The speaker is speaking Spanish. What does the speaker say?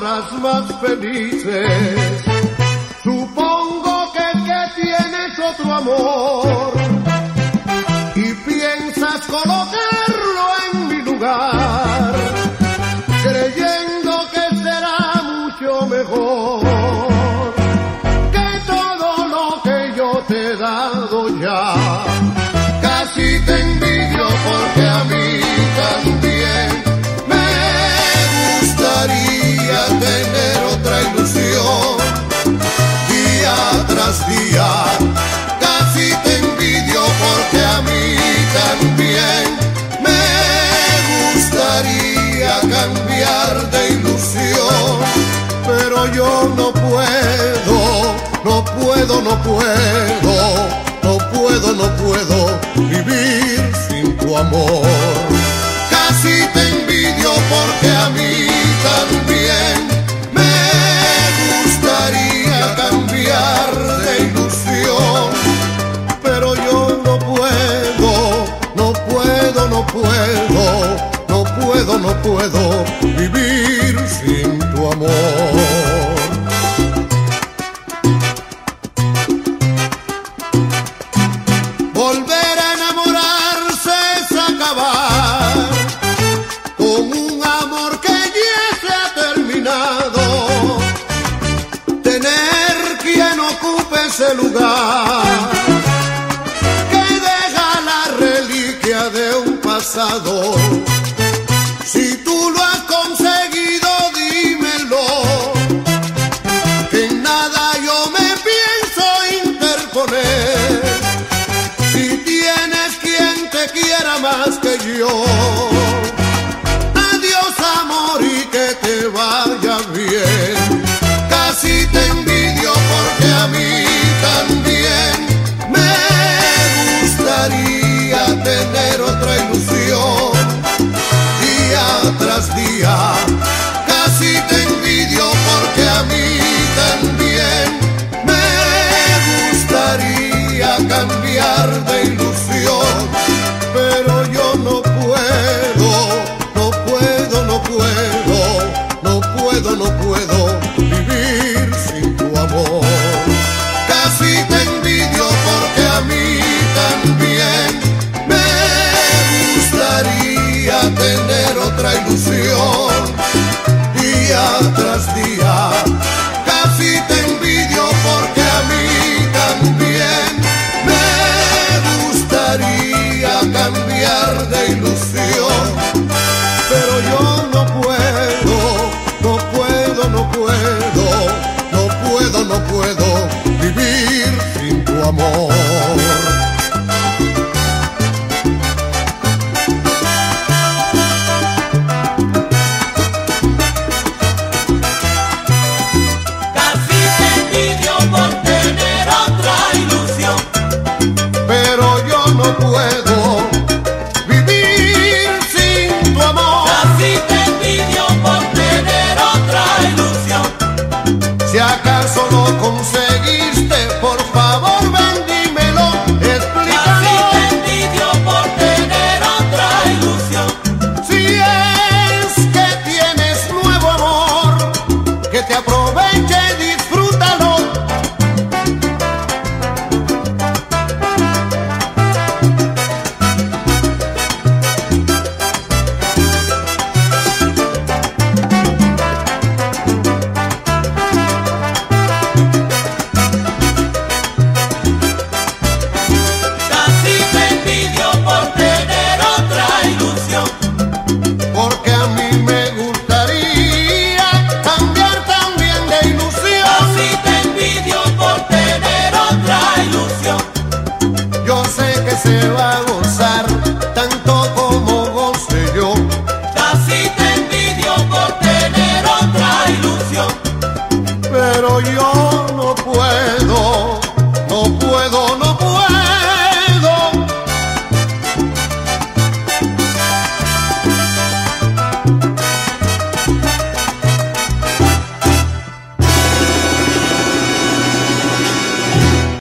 otras más felices. Supongo que tienes otro amor y piensas colocarlo en mi lugar, creyendo que será mucho mejor que todo lo que yo te he dado ya. Casi te envidio porque a mí también me gustaría tener otra ilusión. Día tras día, casi te envidio porque a mí también me gustaría cambiar de ilusión. Pero yo no puedo, no puedo, no puedo, no puedo, no puedo vivir sin tu amor. Casi te envidio porque a mí también me gustaría cambiar de ilusión. Pero yo no puedo, no puedo, no puedo, no puedo, no puedo vivir sin tu amor. Volver a enamorarse es acabar con un amor que ya se ha terminado. Tener quien ocupe ese lugar que deja la reliquia de un pasado. Si tú lo has conseguido, dímelo, que en nada yo me pienso interponer. Si tienes quien te quiera más que yo, adiós amor y que te vaya bien. Casi te envidio porque a mí también me gustaría tener otra ilusión. Día tras día, casi te envidio porque a mí también me gustaría cambiar de ilusión. Pero yo no puedo, no puedo, no puedo, no puedo, no puedo vivir sin tu amor. Casi te envidio porque a mí también me gustaría tener otra ilusión. Día tras día, casi te envidio porque a mí también me gustaría cambiar de ilusión. Pero yo no puedo, no puedo, no puedo, no puedo, no puedo vivir sin tu amor. Pero yo no puedo vivir sin tu amor. Casi te envidio por tener otra ilusión. Si acaso lo conseguiste, por favor ven, dímelo, explícalo. Casi te envidio por tener otra ilusión. Si es que tienes nuevo amor, que te aproveche y disfrútalo. Casi te envidio por tener otra ilusión. Porque a mí me gustaría cambiar también de ilusión. Casi te envidio por tener otra ilusión. Yo sé que se va a gozar tanto como goce yo. Casi te envidio por tener otra ilusión. Pero yo no puedo,